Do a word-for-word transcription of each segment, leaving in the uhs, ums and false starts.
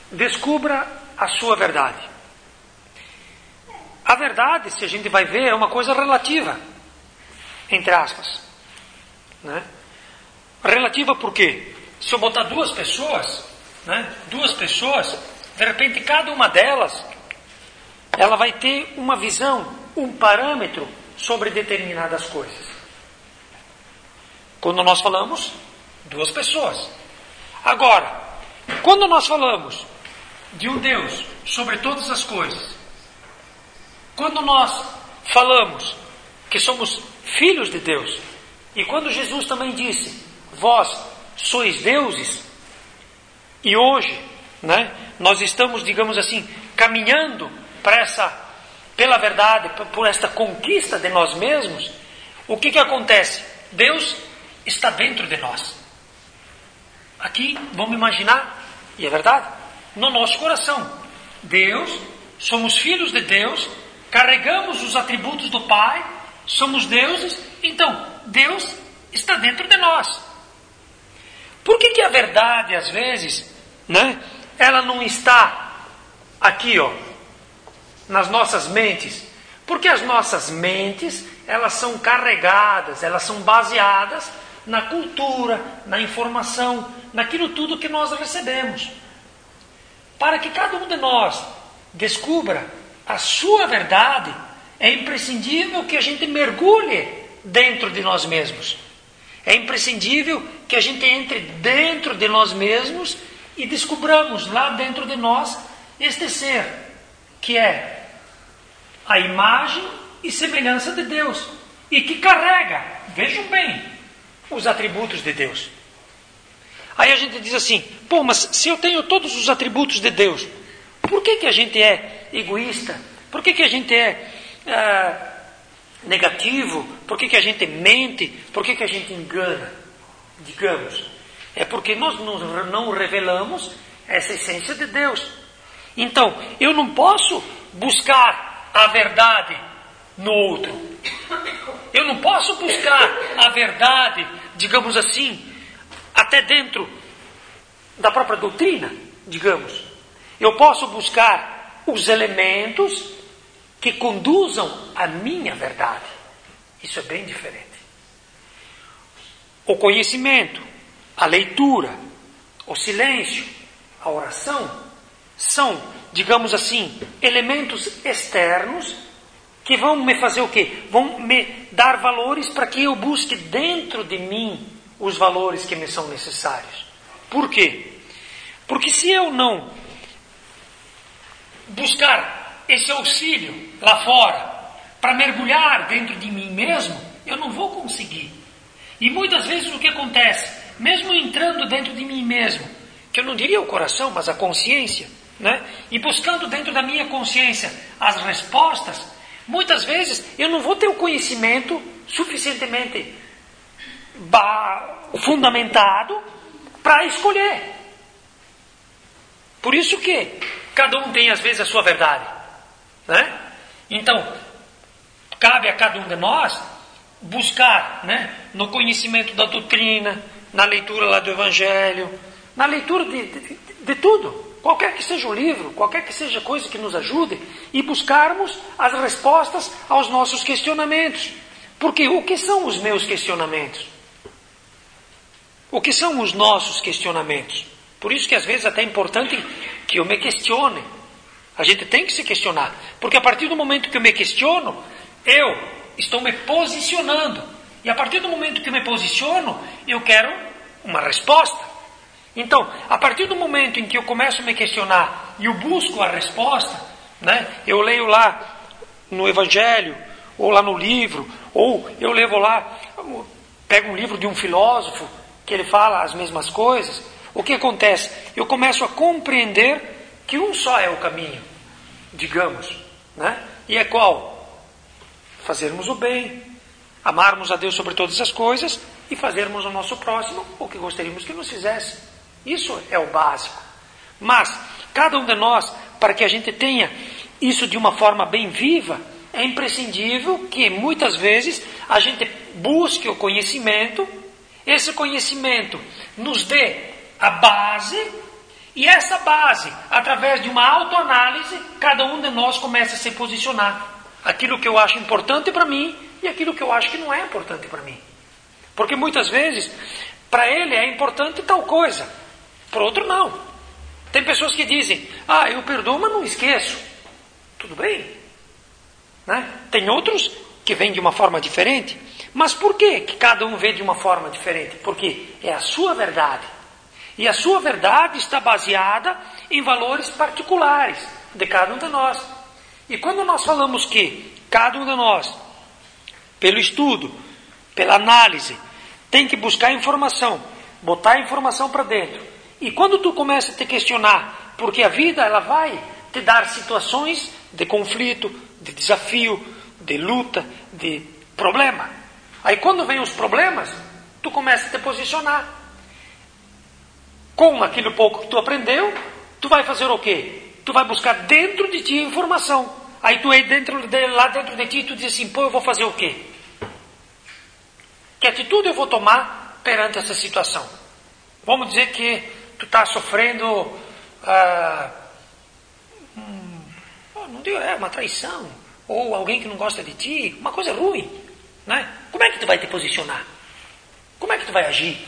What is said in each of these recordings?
descubra a sua verdade. A verdade, se a gente vai ver, é uma coisa relativa, entre aspas, né? Relativa por quê? Se eu botar duas pessoas, né? Duas pessoas, de repente cada uma delas, ela vai ter uma visão, um parâmetro sobre determinadas coisas. Quando nós falamos, duas pessoas. Agora, quando nós falamos de um Deus sobre todas as coisas, quando nós falamos que somos filhos de Deus, e quando Jesus também disse, vós sois deuses, e hoje, né, nós estamos, digamos assim, caminhando para essa, pela verdade, por esta conquista de nós mesmos, o que que acontece? Deus está dentro de nós. Aqui, vamos imaginar, e é verdade, no nosso coração. Deus, somos filhos de Deus, carregamos os atributos do Pai, somos deuses, então Deus está dentro de nós. Por que que a verdade, às vezes, né, ela não está aqui, ó, nas nossas mentes? Porque as nossas mentes, elas são carregadas, elas são baseadas na cultura, na informação, naquilo tudo que nós recebemos. Para que cada um de nós descubra a sua verdade, é imprescindível que a gente mergulhe dentro de nós mesmos. É imprescindível que a gente entre dentro de nós mesmos e descubramos lá dentro de nós este ser, que é a imagem e semelhança de Deus, e que carrega, vejam bem, os atributos de Deus. Aí a gente diz assim, pô, mas se eu tenho todos os atributos de Deus, por que que a gente é egoísta? Por que que a gente é ah, negativo? Por que que a gente mente? Por que que a gente engana? Digamos, é porque nós não revelamos essa essência de Deus. Então, eu não posso buscar a verdade no outro. Eu não posso buscar a verdade, digamos assim, até dentro da própria doutrina, digamos. Eu posso buscar os elementos que conduzam à minha verdade. Isso é bem diferente. O conhecimento, a leitura, o silêncio, a oração, são, digamos assim, elementos externos que vão me fazer o quê? Vão me dar valores para que eu busque dentro de mim os valores que me são necessários. Por quê? Porque se eu não buscar esse auxílio lá fora, para mergulhar dentro de mim mesmo, eu não vou conseguir. E muitas vezes o que acontece, mesmo entrando dentro de mim mesmo, que eu não diria o coração, mas a consciência, né? E buscando dentro da minha consciência as respostas, muitas vezes eu não vou ter o conhecimento suficientemente fundamentado para escolher. Por isso que cada um tem às vezes a sua verdade, né? Então, cabe a cada um de nós buscar, né, no conhecimento da doutrina, na leitura lá do Evangelho, na leitura de, de, de tudo, qualquer que seja o livro, qualquer que seja coisa que nos ajude, e buscarmos as respostas aos nossos questionamentos. Porque o que são os meus questionamentos? O que são os nossos questionamentos? Por isso que às vezes até é importante que eu me questione. A gente tem que se questionar. Porque a partir do momento que eu me questiono, eu estou me posicionando. E a partir do momento que eu me posiciono, eu quero uma resposta. Então, a partir do momento em que eu começo a me questionar e eu busco a resposta, né, eu leio lá no Evangelho, ou lá no livro, ou eu levo lá, pego um livro de um filósofo, que ele fala as mesmas coisas, o que acontece? Eu começo a compreender que um só é o caminho, digamos, né? E é qual? Fazermos o bem, amarmos a Deus sobre todas as coisas e fazermos ao nosso próximo o que gostaríamos que nos fizesse. Isso é o básico. Mas, cada um de nós, para que a gente tenha isso de uma forma bem viva, é imprescindível que muitas vezes a gente busque o conhecimento, esse conhecimento nos dê a base E essa base, através de uma autoanálise, cada um de nós começa a se posicionar. Aquilo que eu acho importante para mim e aquilo que eu acho que não é importante para mim. Porque muitas vezes, para ele é importante tal coisa, para o outro não. Tem pessoas que dizem, ah, eu perdoo, mas não esqueço. Tudo bem. Né? Tem outros que veem de uma forma diferente. Mas por que que cada um vê de uma forma diferente? Porque é a sua verdade. E a sua verdade está baseada em valores particulares de cada um de nós. E quando nós falamos que cada um de nós, pelo estudo, pela análise, tem que buscar informação, botar a informação para dentro. E quando tu começa a te questionar, porque a vida ela vai te dar situações de conflito, de desafio, de luta, de problema. Aí quando vem os problemas, tu começa a te posicionar. Com aquilo pouco que tu aprendeu, tu vai fazer o quê? Tu vai buscar dentro de ti a informação. Aí tu aí dentro de, lá dentro de ti, tu diz assim, pô, eu vou fazer o quê? Que atitude eu vou tomar perante essa situação? Vamos dizer que tu está sofrendo, ah, hum, não digo, é uma traição, ou alguém que não gosta de ti, uma coisa ruim, né? Como é que tu vai te posicionar? Como é que tu vai agir?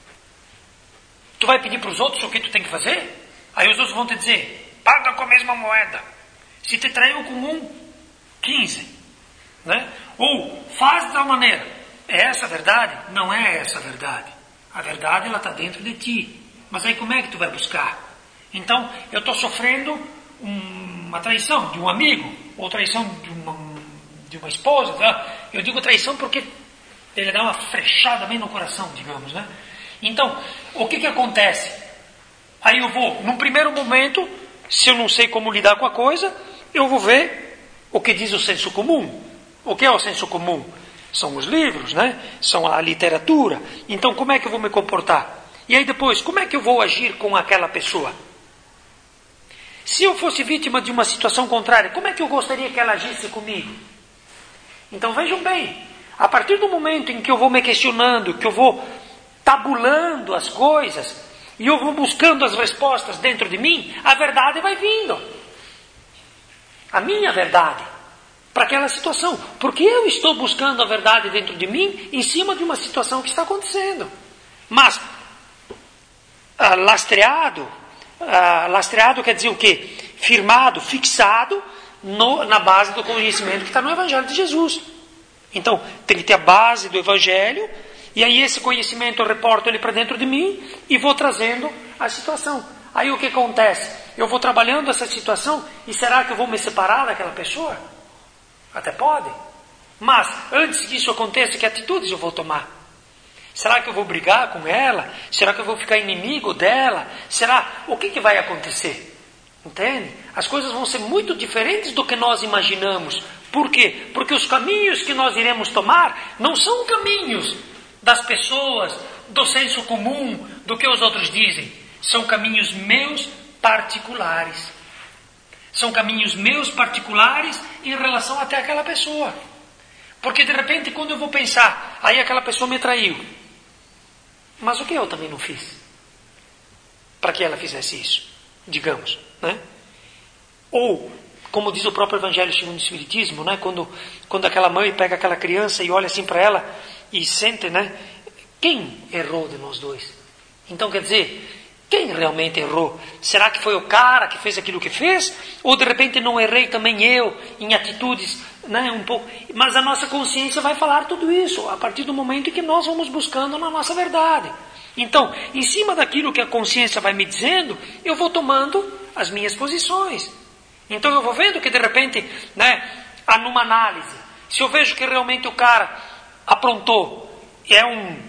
Tu vai pedir para os outros o que tu tem que fazer? Aí os outros vão te dizer, paga com a mesma moeda. Se te traiu com um, quinze. Né? Ou faz de tal maneira. É essa a verdade? Não é essa a verdade. A verdade ela está dentro de ti. Mas aí como é que tu vai buscar? Então, eu estou sofrendo um, uma traição de um amigo, ou traição de uma, de uma esposa. Tá? Eu digo traição porque ele dá uma frechada bem no coração, digamos, né? Então, o que que acontece? Aí eu vou, num primeiro momento, se eu não sei como lidar com a coisa, eu vou ver o que diz o senso comum. O que é o senso comum? São os livros, né? São a literatura. Então, como é que eu vou me comportar? E aí depois, como é que eu vou agir com aquela pessoa? Se eu fosse vítima de uma situação contrária, como é que eu gostaria que ela agisse comigo? Então, vejam bem, a partir do momento em que eu vou me questionando, que eu vou tabulando as coisas, e eu vou buscando as respostas dentro de mim, a verdade vai vindo. A minha verdade. Para aquela situação. Porque eu estou buscando a verdade dentro de mim, em cima de uma situação que está acontecendo. Mas, ah, lastreado, ah, lastreado quer dizer o quê? Firmado, fixado, no, na base do conhecimento que está no Evangelho de Jesus. Então, tem que ter a base do Evangelho, e aí esse conhecimento eu reporto ele para dentro de mim e vou trazendo a situação. Aí o que acontece? Eu vou trabalhando essa situação e será que eu vou me separar daquela pessoa? Até pode. Mas antes que isso aconteça, que atitudes eu vou tomar? Será que eu vou brigar com ela? Será que eu vou ficar inimigo dela? Será? O que, que vai acontecer? Entende? As coisas vão ser muito diferentes do que nós imaginamos. Por quê? Porque os caminhos que nós iremos tomar não são caminhos das pessoas, do senso comum, do que os outros dizem. São caminhos meus particulares. São caminhos meus particulares em relação até aquela pessoa. Porque de repente quando eu vou pensar, aí aquela pessoa me traiu. Mas o que eu também não fiz? Para que ela fizesse isso, digamos, né? Ou, como diz o próprio Evangelho segundo o Espiritismo, né? Quando, quando aquela mãe pega aquela criança e olha assim para ela e sente, né? Quem errou de nós dois? Então quer dizer, quem realmente errou? Será que foi o cara que fez aquilo que fez? Ou de repente não errei também eu em atitudes, né, um pouco? Mas a nossa consciência vai falar tudo isso a partir do momento em que nós vamos buscando na nossa verdade. Então, em cima daquilo que a consciência vai me dizendo, eu vou tomando as minhas posições. Então eu vou vendo que de repente, né, há numa análise, se eu vejo que realmente o cara aprontou, é um,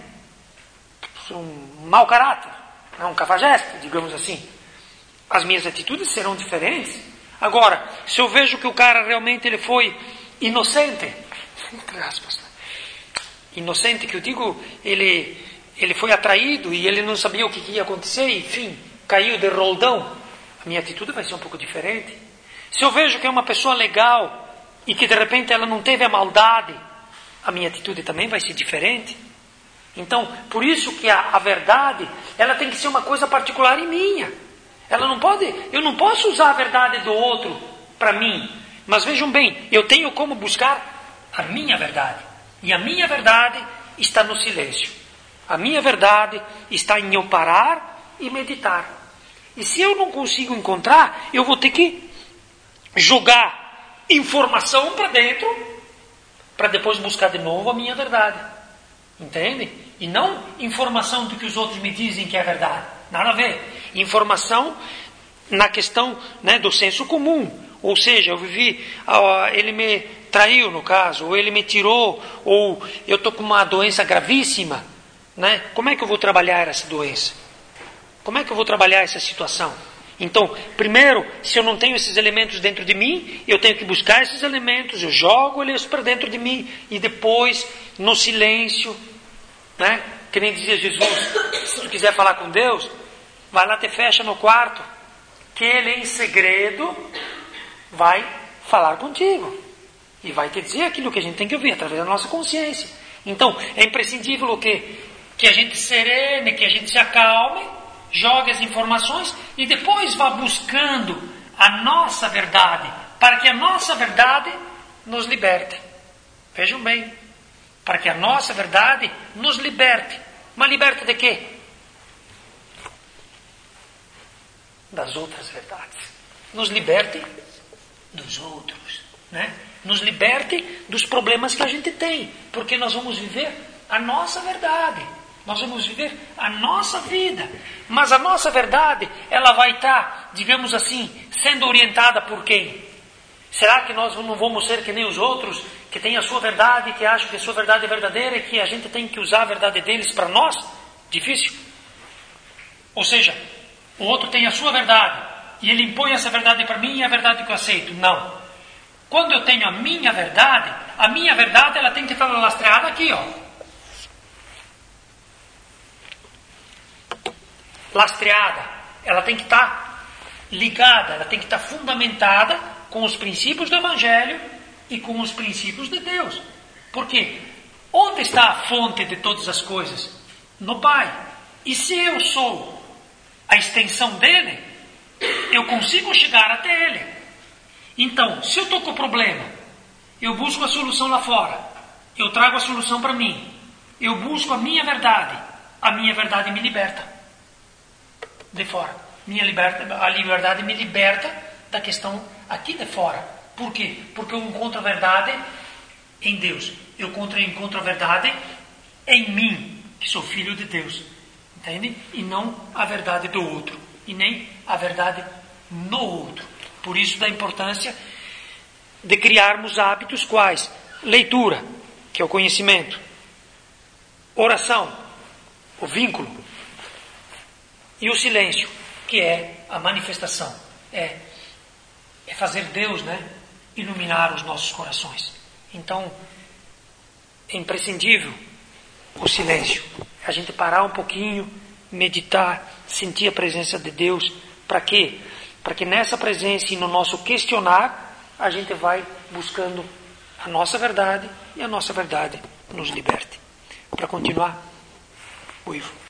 um mau caráter, um cafajeste, digamos assim, as minhas atitudes serão diferentes. Agora, se eu vejo que o cara realmente ele foi inocente, entre aspas, inocente que eu digo, ele, ele foi atraído e ele não sabia o que ia acontecer, enfim, caiu de roldão, a minha atitude vai ser um pouco diferente. Se eu vejo que é uma pessoa legal e que de repente ela não teve a maldade, a minha atitude também vai ser diferente. Então, por isso que a, a verdade, ela tem que ser uma coisa particular e minha. Ela não pode, eu não posso usar a verdade do outro para mim. Mas vejam bem, eu tenho como buscar a minha verdade. E a minha verdade está no silêncio. A minha verdade está em eu parar e meditar. E se eu não consigo encontrar, eu vou ter que jogar informação para dentro, para depois buscar de novo a minha verdade. Entende? E não informação do que os outros me dizem que é verdade. Nada a ver. Informação na questão, né, do senso comum. Ou seja, eu vivi, ele me traiu no caso, ou ele me tirou, ou eu estou com uma doença gravíssima. Né? Como é que eu vou trabalhar essa doença? Como é que eu vou trabalhar essa situação? Então, primeiro, se eu não tenho esses elementos dentro de mim, eu tenho que buscar esses elementos, eu jogo eles para dentro de mim, e depois, no silêncio, né? Que nem dizia Jesus, se tu quiser falar com Deus, vai lá, te fecha no quarto, que Ele em segredo vai falar contigo, e vai te dizer aquilo que a gente tem que ouvir, através da nossa consciência. Então, é imprescindível o quê? Que a gente serene, que a gente se acalme, jogue as informações e depois vá buscando a nossa verdade, para que a nossa verdade nos liberte. Vejam bem, para que a nossa verdade nos liberte. Mas liberte de quê? Das outras verdades. Nos liberte dos outros, né? Nos liberte dos problemas que a gente tem, porque nós vamos viver a nossa verdade. Nós vamos viver a nossa vida. Mas a nossa verdade, ela vai estar, digamos assim, sendo orientada por quem? Será que nós não vamos ser que nem os outros, que têm a sua verdade, que acham que a sua verdade é verdadeira e que a gente tem que usar a verdade deles para nós? Difícil. Ou seja, o outro tem a sua verdade e ele impõe essa verdade para mim e é a verdade que eu aceito. Não. Quando eu tenho a minha verdade, a minha verdade ela tem que estar lastreada aqui, ó. Lastreada, ela tem que estar ligada, ela tem que estar fundamentada com os princípios do Evangelho e com os princípios de Deus. Porque onde está a fonte de todas as coisas? No Pai. E se eu sou a extensão dele, eu consigo chegar até ele. Então, se eu estou com problema, eu busco a solução lá fora, eu trago a solução para mim, eu busco a minha verdade, a minha verdade me liberta de fora. Minha liberta, a liberdade me liberta da questão aqui de fora. Por quê? Porque eu encontro a verdade em Deus. Eu encontro, encontro a verdade em mim, que sou filho de Deus. Entende? E não a verdade do outro. E nem a verdade no outro. Por isso da importância de criarmos hábitos quais? Leitura, que é o conhecimento. Oração, o vínculo. E o silêncio, que é a manifestação. É, é fazer Deus, né, iluminar os nossos corações. Então, é imprescindível o silêncio. A gente parar um pouquinho, meditar, sentir a presença de Deus. Para quê? Para que nessa presença e no nosso questionar, a gente vai buscando a nossa verdade e a nossa verdade nos liberte. Para continuar, o Ivo.